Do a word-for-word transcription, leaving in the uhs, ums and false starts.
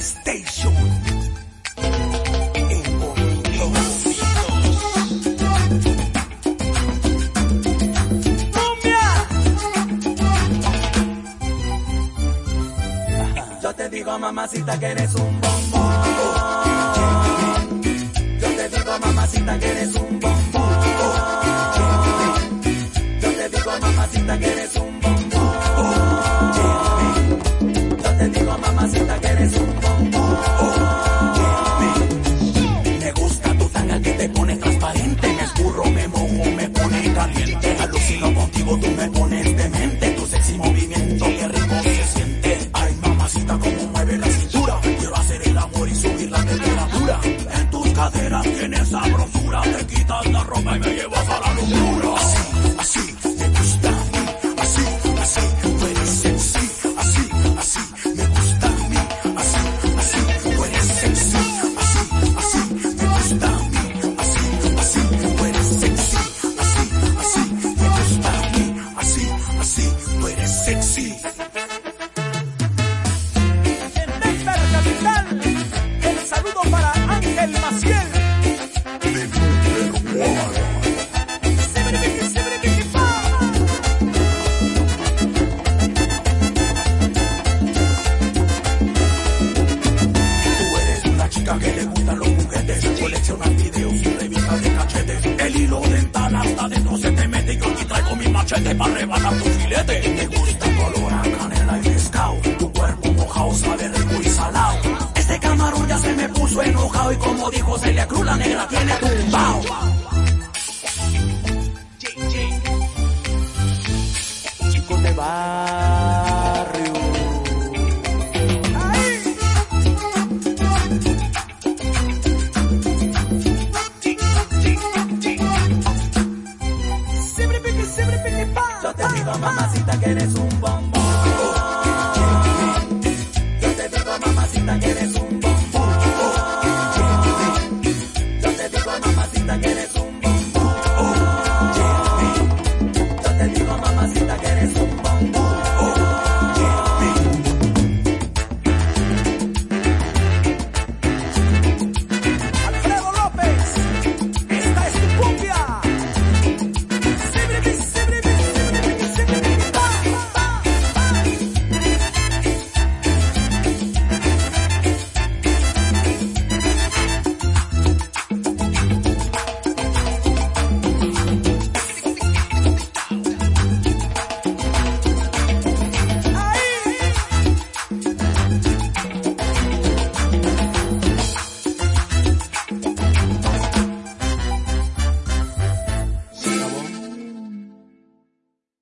Station. El bonito. ¡Cumbia! Yo te digo, mamacita, que eres un bombón. Yo te digo, mamacita, que eres un bombón. Yo te digo, mamacita, que eres un bombón. Yo te digo, mamacita, que eres un bombón. Me gusta tu tanga que te pone transparente. Me escurro, me mojo, me pone caliente. Alucino contigo, tú me pones demente. Tu sexy movimiento, qué rico se siente. Ay, mamacita, cómo mueve la cintura. Quiero hacer el amor y subir la temperatura. En tus caderas tienes sabrosura. Te quitas la ropa y me llevas a la locura. Así, así, me gusta a mí. Así, así, tú eres sexy. Así, así, me gusta a mí. Así, así, tú eres sexy. Así, así, me gusta a mí. Así, así, tú eres sexy. Así, así, me gusta a mí. Así, así, tú eres sexy. En Néctar Capital, el saludo para Ángel Maciel. De número uno. Tú eres una chica que le gustan los juguetes. Coleccionas videos y revistas de cachetes. El hilo dental hasta dentro se te mete. Yo aquí traigo mi machete para rebanar tu filete. Me gusta tu olor a canela y pescado. Tu cuerpo mojado sabe rico y salado. Este camarón ya se me puso enojado. Y como dijo Celia Cruz, la negra tiene tumbao. Chicos de barrio. Yo te digo, mamacita, que eres un bombón.